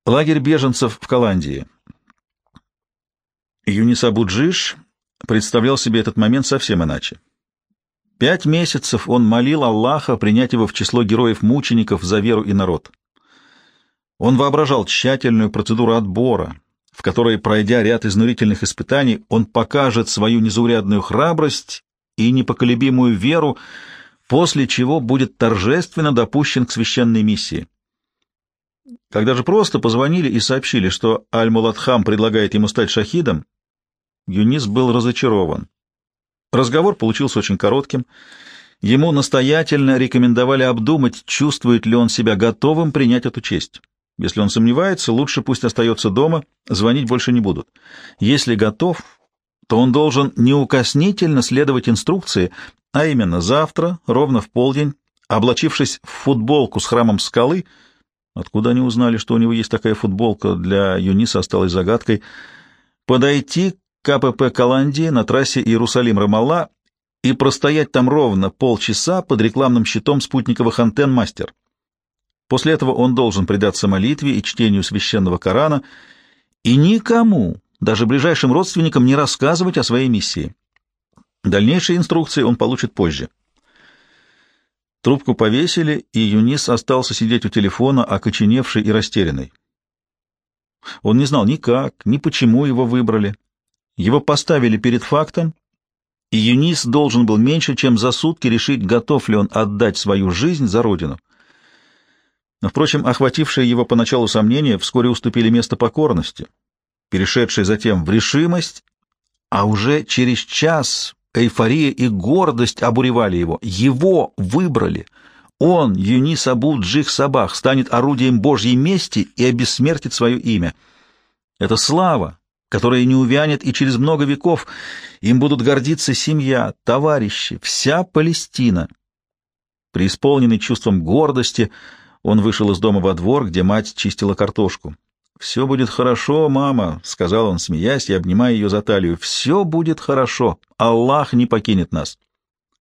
Лагерь беженцев в Голландии. Юнис Абу-Джиш представлял себе этот момент совсем иначе. 5 месяцев он молил Аллаха принять его в число героев-мучеников за веру и народ. Он воображал тщательную процедуру отбора, в которой, пройдя ряд изнурительных испытаний, он покажет свою незаурядную храбрость и непоколебимую веру, после чего будет торжественно допущен к священной миссии. Когда же просто позвонили и сообщили, что Аль-Муладхам предлагает ему стать шахидом, Юнис был разочарован. Разговор получился очень коротким. Ему настоятельно рекомендовали обдумать, чувствует ли он себя готовым принять эту честь. Если он сомневается, лучше пусть остается дома, звонить больше не будут. Если готов, то он должен неукоснительно следовать инструкции, а именно завтра, ровно в полдень, облачившись в футболку с храмом скалы, откуда они узнали, что у него есть такая футболка, для Юниса осталась загадкой, подойти к КПП Голландии на трассе Иерусалим-Рамалла и простоять там ровно полчаса под рекламным щитом спутниковых антенн «Мастер». После этого он должен предаться молитве и чтению священного Корана и никому, даже ближайшим родственникам, не рассказывать о своей миссии. Дальнейшие инструкции он получит позже. Трубку повесили, и Юнис остался сидеть у телефона, окоченевший и растерянный. Он не знал ни как, ни почему его выбрали. Его поставили перед фактом, и Юнис должен был меньше, чем за сутки решить, готов ли он отдать свою жизнь за родину. Но, впрочем, охватившие его поначалу сомнения вскоре уступили место покорности, перешедшей затем в решимость, а уже через час эйфория и гордость обуревали его. Его выбрали. Он, Юнис Абу-Джих Сабах, станет орудием Божьей мести и обессмертит свое имя. Это слава, которая не увянет и через много веков. Им будут гордиться семья, товарищи, вся Палестина. Преисполненный чувством гордости, он вышел из дома во двор, где мать чистила картошку. «Все будет хорошо, мама», — сказал он, смеясь и обнимая ее за талию. «Все будет хорошо. Аллах не покинет нас».